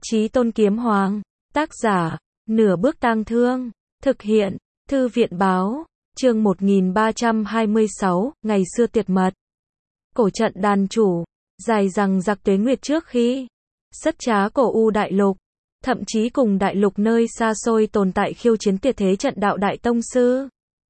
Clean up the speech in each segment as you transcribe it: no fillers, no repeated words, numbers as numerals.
Chí Tôn Kiếm Hoàng, tác giả, Nửa Bước Tang Thương, thực hiện, Thư viện báo, chương 1326, ngày xưa tuyệt mật. Cổ trận đàn chủ, dài rằng giặc tuế nguyệt trước khi sất trá cổ U đại lục, thậm chí cùng đại lục nơi xa xôi tồn tại khiêu chiến tuyệt thế trận đạo đại tông sư.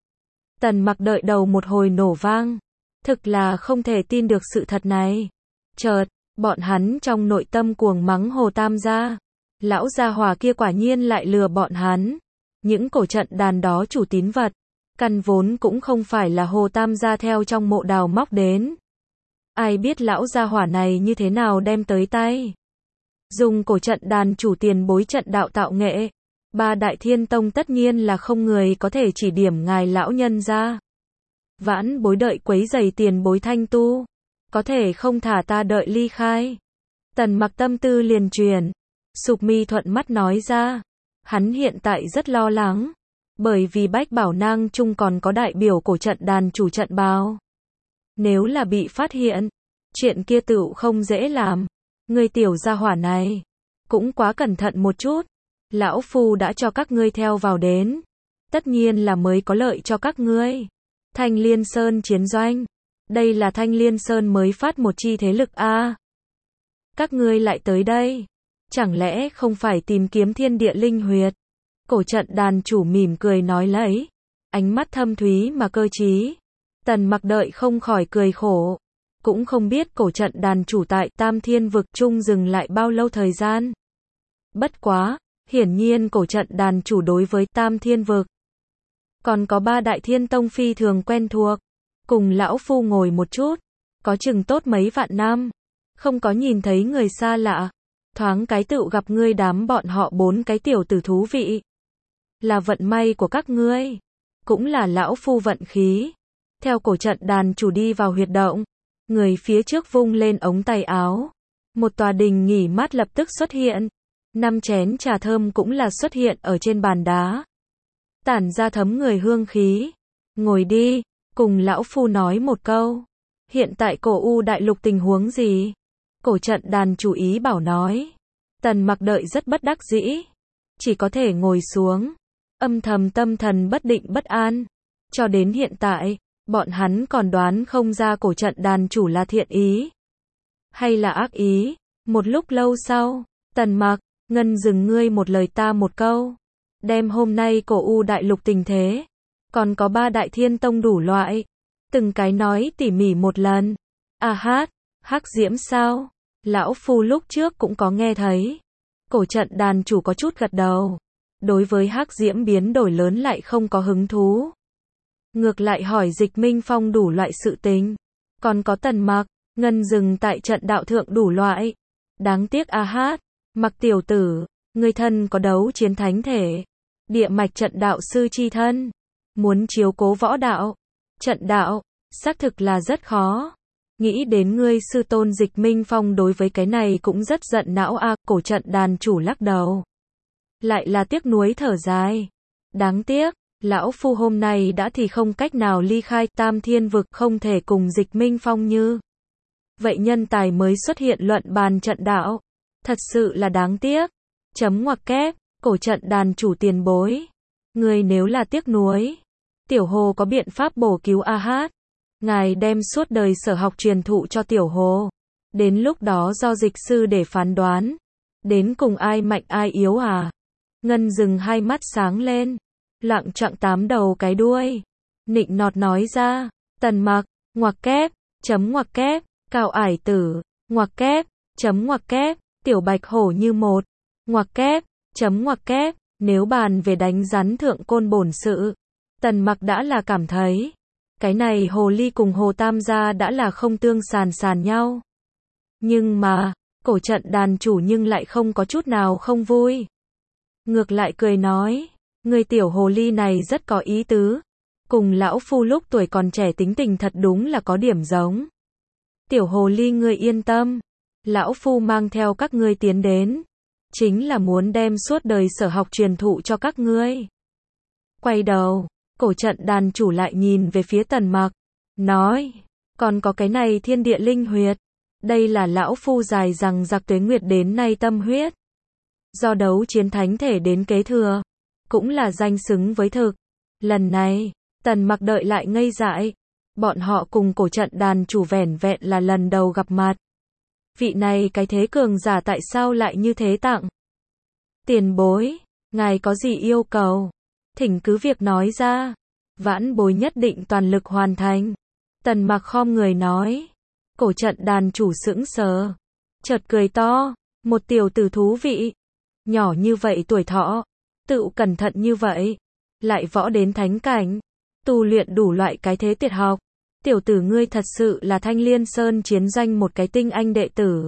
Tần Mặc đợi đầu một hồi nổ vang, thực là không thể tin được sự thật này. Chợt, bọn hắn trong nội tâm cuồng mắng Hồ Tam gia. Lão gia hỏa kia quả nhiên lại lừa bọn hắn. Những cổ trận đàn đó chủ tín vật, căn vốn cũng không phải là Hồ Tam gia theo trong mộ đào móc đến. Ai biết lão gia hỏa này như thế nào đem tới tay. Dùng cổ trận đàn chủ tiền bối trận đạo tạo nghệ. Ba Đại Thiên Tông tất nhiên là không người có thể chỉ điểm ngài lão nhân ra. Vãn bối đợi quấy giày tiền bối thanh tu. Có thể không thả ta đợi ly khai. Tần Mặc tâm tư liền chuyển. Sục mi thuận mắt nói ra. Hắn hiện tại rất lo lắng. Bởi vì Bách Bảo Nang Trung còn có đại biểu cổ trận đàn chủ trận bào. Nếu là bị phát hiện, chuyện kia tựu không dễ làm. Ngươi tiểu gia hỏa này, cũng quá cẩn thận một chút. Lão Phu đã cho các ngươi theo vào đến. Tất nhiên là mới có lợi cho các ngươi. Thanh Liên Sơn chiến doanh. Đây là Thanh Liên Sơn mới phát một chi thế lực a. Các ngươi lại tới đây. Chẳng lẽ không phải tìm kiếm thiên địa linh huyệt? Cổ trận đàn chủ mỉm cười nói lấy. Ánh mắt thâm thúy mà cơ trí. Tần Mặc đợi không khỏi cười khổ. Cũng không biết cổ trận đàn chủ tại Tam Thiên vực trung dừng lại bao lâu thời gian. Bất quá, hiển nhiên cổ trận đàn chủ đối với Tam Thiên vực. Còn có ba Đại Thiên Tông phi thường quen thuộc. Cùng lão Phu ngồi một chút. Có chừng tốt mấy vạn năm. Không có nhìn thấy người xa lạ. Thoáng cái tựu gặp ngươi đám bọn họ bốn cái tiểu tử thú vị. Là vận may của các ngươi. Cũng là lão Phu vận khí. Theo cổ trận đàn chủ đi vào huyệt động. Người phía trước vung lên ống tay áo. Một tòa đình nghỉ mát lập tức xuất hiện. 5 chén trà thơm cũng là xuất hiện ở trên bàn đá. Tản ra thấm người hương khí. Ngồi đi, cùng lão Phu nói một câu. Hiện tại cổ U đại lục tình huống gì? Cổ trận đàn chủ ý bảo nói. Tần Mặc đợi rất bất đắc dĩ. Chỉ có thể ngồi xuống. Âm thầm tâm thần bất định bất an. Cho đến hiện tại, bọn hắn còn đoán không ra cổ trận đàn chủ là thiện ý. Hay là ác ý. Một lúc lâu sau, Tần Mặc, Ngân dừng ngươi một lời ta một câu. Đem hôm nay cổ U đại lục tình thế. Còn có ba Đại Thiên Tông đủ loại. Từng cái nói tỉ mỉ một lần. À hát, Hắc Diễm sao? Lão Phu lúc trước cũng có nghe thấy. Cổ trận đàn chủ có chút gật đầu. Đối với Hắc Diễm biến đổi lớn lại không có hứng thú. Ngược lại hỏi Dịch Minh Phong đủ loại sự tình. Còn có Tần Mặc, Ngân dừng tại trận đạo thượng đủ loại. Đáng tiếc a hát, Mặc tiểu tử, người thân có đấu chiến thánh thể. Địa mạch trận đạo sư chi thân. Muốn chiếu cố võ đạo, trận đạo, xác thực là rất khó. Nghĩ đến ngươi sư tôn Dịch Minh Phong đối với cái này cũng rất giận não a. Cổ trận đàn chủ lắc đầu. Lại là tiếc nuối thở dài. Đáng tiếc, lão Phu hôm nay đã thì không cách nào ly khai Tam Thiên vực, không thể cùng Dịch Minh Phong như. Vậy nhân tài mới xuất hiện luận bàn trận đạo. Thật sự là đáng tiếc. Chấm ngoặc kép, cổ trận đàn chủ tiền bối. Người nếu là tiếc nuối. Tiểu Hồ có biện pháp bổ cứu a hát. Ngài đem suốt đời sở học truyền thụ cho Tiểu Hồ. Đến lúc đó do dịch sư để phán đoán. Đến cùng ai mạnh ai yếu à? Ngân dừng hai mắt sáng lên. Loạng choạng 8 đầu cái đuôi. Nịnh nọt nói ra. Tần Mặc, ngoặc kép, chấm ngoặc kép, Cao Ải Tử, ngoặc kép, chấm ngoặc kép, Tiểu Bạch Hổ như một, ngoặc kép, chấm ngoặc kép. Nếu bàn về đánh rắn thượng côn bổn sự, Tần Mặc đã là cảm thấy. Cái này Hồ Ly cùng Hồ Tam gia đã là không tương sàn nhau. Nhưng mà, cổ trận đàn chủ nhưng lại không có chút nào không vui. Ngược lại cười nói, người tiểu Hồ Ly này rất có ý tứ. Cùng lão Phu lúc tuổi còn trẻ tính tình thật đúng là có điểm giống. Tiểu Hồ Ly ngươi yên tâm. Lão Phu mang theo các ngươi tiến đến. Chính là muốn đem suốt đời sở học truyền thụ cho các ngươi. Quay đầu, cổ trận đàn chủ lại nhìn về phía Tần Mặc. Nói, còn có cái này thiên địa linh huyệt. Đây là lão Phu dài rằng giặc tuế nguyệt đến nay tâm huyết. do đấu chiến thánh thể đến kế thừa, cũng là danh xứng với thực. Lần này, Tần Mặc đợi lại ngây dại. Bọn họ cùng cổ trận đàn chủ vẻn vẹn là lần đầu gặp mặt. Vị này cái thế cường giả tại sao lại như thế tặng? Tiền bối, ngài có gì yêu cầu? Thỉnh cứ việc nói ra. Vãn bối nhất định toàn lực hoàn thành. Tần Mặc khom người nói. Cổ trận đàn chủ sững sờ. Chợt cười to. Một tiểu tử thú vị. Nhỏ như vậy tuổi thọ. Tự cẩn thận như vậy. Lại võ đến thánh cảnh. Tu luyện đủ loại cái thế tuyệt học. Tiểu tử ngươi thật sự là Thanh Liên Sơn chiến doanh một cái tinh anh đệ tử.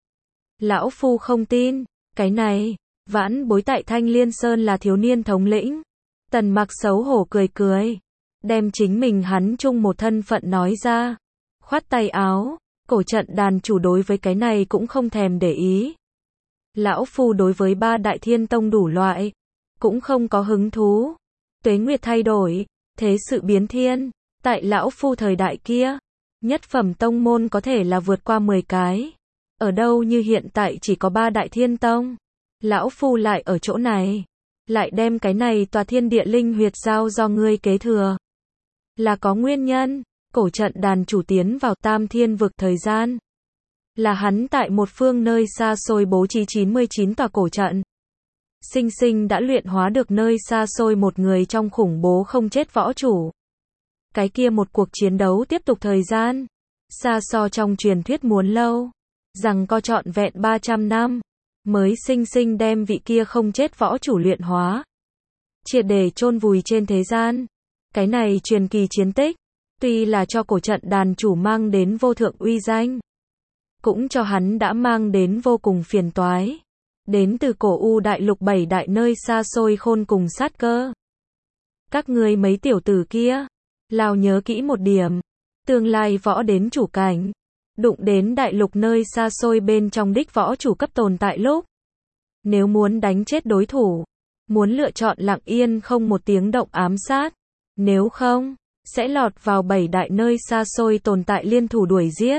Lão phu không tin. Cái này, vãn bối tại Thanh Liên Sơn là thiếu niên thống lĩnh. Tần Mặc xấu hổ cười cười. Đem chính mình hắn chung một thân phận nói ra. Khoát tay áo. Cổ trận đàn chủ đối với cái này cũng không thèm để ý. Lão phu đối với ba đại thiên tông đủ loại. Cũng không có hứng thú. Tuế nguyệt thay đổi. Thế sự biến thiên. Tại lão phu thời đại kia. Nhất phẩm tông môn có thể là vượt qua 10 cái. Ở đâu như hiện tại chỉ có 3 đại thiên tông. Lão phu lại ở chỗ này. Lại đem cái này tòa thiên địa linh huyệt giao do ngươi kế thừa. Là có nguyên nhân. Cổ trận đàn chủ tiến vào Tam Thiên vực thời gian. Là hắn tại một phương nơi xa xôi bố trí 99 tòa cổ trận. Sinh sinh đã luyện hóa được nơi xa xôi một người trong khủng bố không chết võ chủ. Cái kia một cuộc chiến đấu tiếp tục thời gian. Xa so trong truyền thuyết muốn lâu. Rằng co trọn vẹn 300 năm. Mới sinh sinh đem vị kia không chết võ chủ luyện hóa. Triệt để chôn vùi trên thế gian. Cái này truyền kỳ chiến tích. Tuy là cho cổ trận đàn chủ mang đến vô thượng uy danh. Cũng cho hắn đã mang đến vô cùng phiền toái. Đến từ cổ U đại lục 7 đại nơi xa xôi khôn cùng sát cơ. Các ngươi mấy tiểu tử kia. Lao nhớ kỹ một điểm. Tương lai võ đến chủ cảnh. Đụng đến đại lục nơi xa xôi bên trong đích võ chủ cấp tồn tại lúc. Nếu muốn đánh chết đối thủ. Muốn lựa chọn lặng yên không một tiếng động ám sát. Nếu không, sẽ lọt vào 7 đại nơi xa xôi tồn tại liên thủ đuổi giết.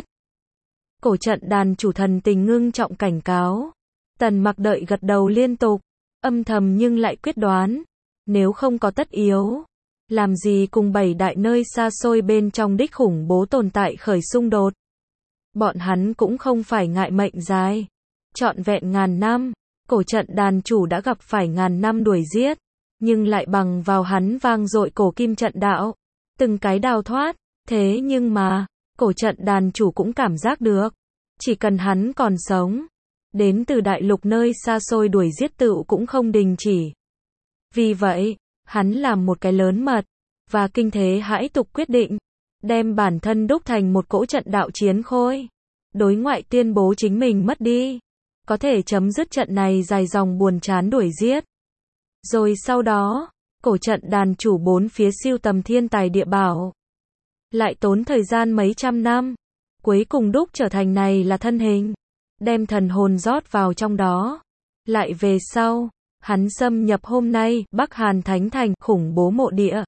Cổ trận đàn chủ thần tình ngưng trọng cảnh cáo. Tần Mặc đợi gật đầu liên tục. Âm thầm nhưng lại quyết đoán. Nếu không có tất yếu. Làm gì cùng 7 đại nơi xa xôi bên trong đích khủng bố tồn tại khởi xung đột. Bọn hắn cũng không phải ngại mệnh dài. Trọn vẹn ngàn năm. Cổ trận đàn chủ đã gặp phải ngàn năm đuổi giết. Nhưng lại bằng vào hắn vang dội cổ kim trận đạo. Từng cái đào thoát. Thế nhưng mà, cổ trận đàn chủ cũng cảm giác được. Chỉ cần hắn còn sống. Đến từ đại lục nơi xa xôi đuổi giết tựu cũng không đình chỉ. Vì vậy, hắn làm một cái lớn mật. Và kinh thế hãi tục quyết định. Đem bản thân đúc thành một cỗ trận đạo chiến khôi. Đối ngoại tuyên bố chính mình mất đi. Có thể chấm dứt trận này dài dòng buồn chán đuổi giết. Rồi sau đó, cổ trận đàn chủ bốn phía siêu tầm thiên tài địa bảo. Lại tốn thời gian mấy trăm năm. Cuối cùng đúc trở thành này là thân hình. Đem thần hồn rót vào trong đó. Lại về sau, hắn xâm nhập hôm nay Bắc Hàn Thánh Thành khủng bố mộ địa.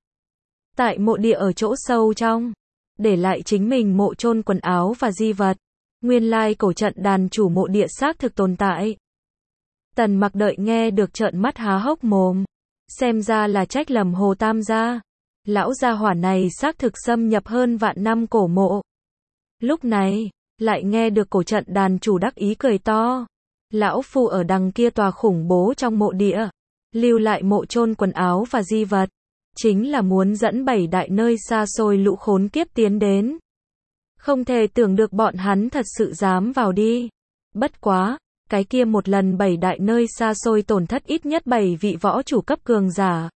Tại mộ địa ở chỗ sâu trong. Để lại chính mình mộ chôn quần áo và di vật. Nguyên lai cổ trận đàn chủ mộ địa xác thực tồn tại. Tần Mặc đợi nghe được trợn mắt há hốc mồm. Xem ra là trách lầm Hồ Tam gia. Lão gia hỏa này xác thực xâm nhập hơn vạn năm cổ mộ. Lúc này, lại nghe được cổ trận đàn chủ đắc ý cười to. Lão phu ở đằng kia tòa khủng bố trong mộ địa. Lưu lại mộ chôn quần áo và di vật. Chính là muốn dẫn 7 đại nơi xa xôi lũ khốn kiếp tiến đến. Không thể tưởng được bọn hắn thật sự dám vào đi. Bất quá, cái kia một lần 7 đại nơi xa xôi tổn thất ít nhất 7 vị võ chủ cấp cường giả.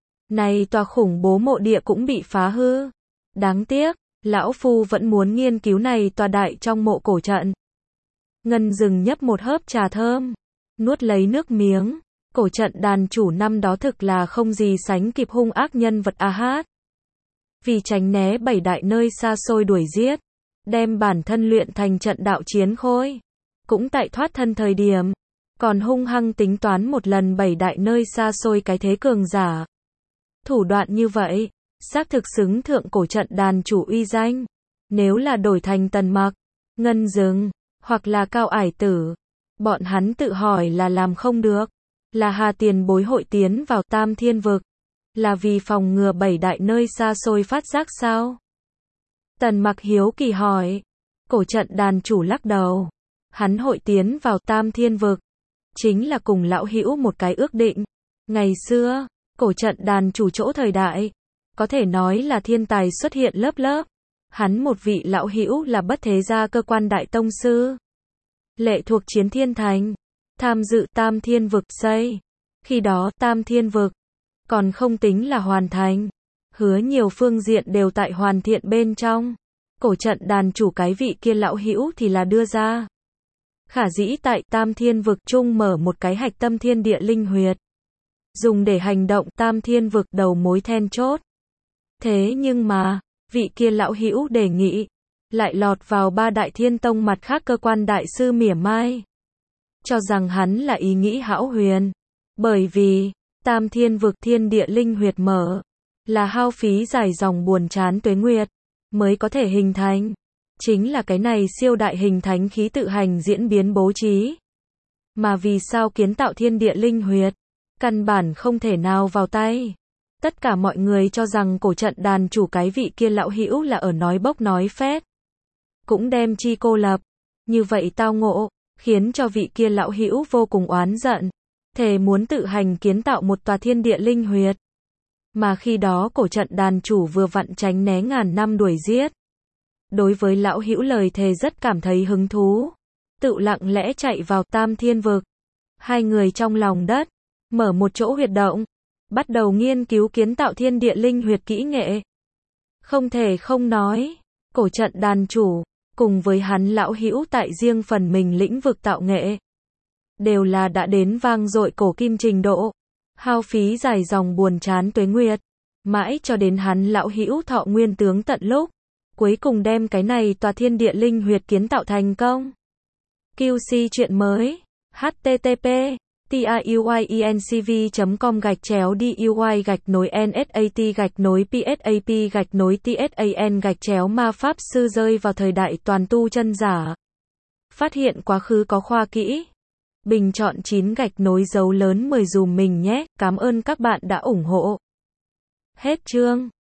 Này tòa khủng bố mộ địa cũng bị phá hư. Đáng tiếc, lão phu vẫn muốn nghiên cứu này tòa đại trong mộ cổ trận. Ngân dừng nhấp một hớp trà thơm. Nuốt lấy nước miếng. Cổ trận đàn chủ năm đó thực là không gì sánh kịp hung ác nhân vật a hát. Vì tránh né 7 đại nơi xa xôi đuổi giết. Đem bản thân luyện thành trận đạo chiến khôi. Cũng tại thoát thân thời điểm. Còn hung hăng tính toán một lần 7 đại nơi xa xôi cái thế cường giả. Thủ đoạn như vậy, xác thực xứng thượng cổ trận đàn chủ uy danh. Nếu là đổi thành Tần Mặc, Ngân Dừng, hoặc là Cao Ải Tử, bọn hắn tự hỏi là làm không được. là Hà tiền bối hội tiến vào Tam Thiên Vực, là vì phòng ngừa 7 đại nơi xa xôi phát giác sao? Tần Mặc hiếu kỳ hỏi. Cổ trận đàn chủ lắc đầu. Hắn hội tiến vào Tam Thiên Vực, chính là cùng lão hữu một cái ước định. Ngày xưa, cổ trận đàn chủ chỗ thời đại, có thể nói là thiên tài xuất hiện lớp lớp. Hắn một vị lão hữu là bất thế gia cơ quan đại tông sư, lệ thuộc Chiến Thiên Thành, tham dự Tam Thiên Vực xây. Khi đó Tam Thiên Vực còn không tính là hoàn thành, hứa nhiều phương diện đều tại hoàn thiện bên trong. Cổ trận đàn chủ cái vị kia lão hữu thì là đưa ra khả dĩ tại Tam Thiên Vực chung mở một cái hạch tâm thiên địa linh huyệt, dùng để hành động Tam Thiên Vực đầu mối then chốt. Thế nhưng mà, vị kia lão hữu đề nghị lại lọt vào 3 đại thiên tông mặt khác cơ quan đại sư mỉa mai, cho rằng hắn là ý nghĩ hão huyền, bởi vì Tam Thiên Vực thiên địa linh huyệt mở là hao phí dài dòng buồn chán tuế nguyệt mới có thể hình thành, chính là cái này siêu đại hình thánh khí tự hành diễn biến bố trí. Mà vì sao kiến tạo thiên địa linh huyệt, căn bản không thể nào vào tay. Tất cả mọi người cho rằng cổ trận đàn chủ cái vị kia lão hữu là ở nói bốc nói phét, cũng đem chi cô lập. Như vậy tao ngộ, khiến cho vị kia lão hữu vô cùng oán giận, thề muốn tự hành kiến tạo một tòa thiên địa linh huyệt. Mà khi đó cổ trận đàn chủ vừa vặn tránh né ngàn năm đuổi giết. Đối với lão hữu lời thề rất cảm thấy hứng thú, tự lặng lẽ chạy vào Tam Thiên Vực. Hai người trong lòng đất mở một chỗ huyệt động, bắt đầu nghiên cứu kiến tạo thiên địa linh huyệt kỹ nghệ. Không thể không nói, cổ trận đàn chủ cùng với hắn lão hữu tại riêng phần mình lĩnh vực tạo nghệ đều là đã đến vang dội cổ kim trình độ, hao phí dài dòng buồn chán tuế nguyệt, mãi cho đến hắn lão hữu thọ nguyên tướng tận lúc, cuối cùng đem cái này tòa thiên địa linh huyệt kiến tạo thành công. QC chuyện mới. http truy_duy_nscv.com/DUI-NSAT_PSAP_TSAN ma pháp sư rơi vào thời đại toàn tu chân giả. Phát hiện quá khứ có khoa kỹ. Bình chọn 9 dấu lớn 10 dùm mình nhé. Cảm ơn các bạn đã ủng hộ. Hết chương.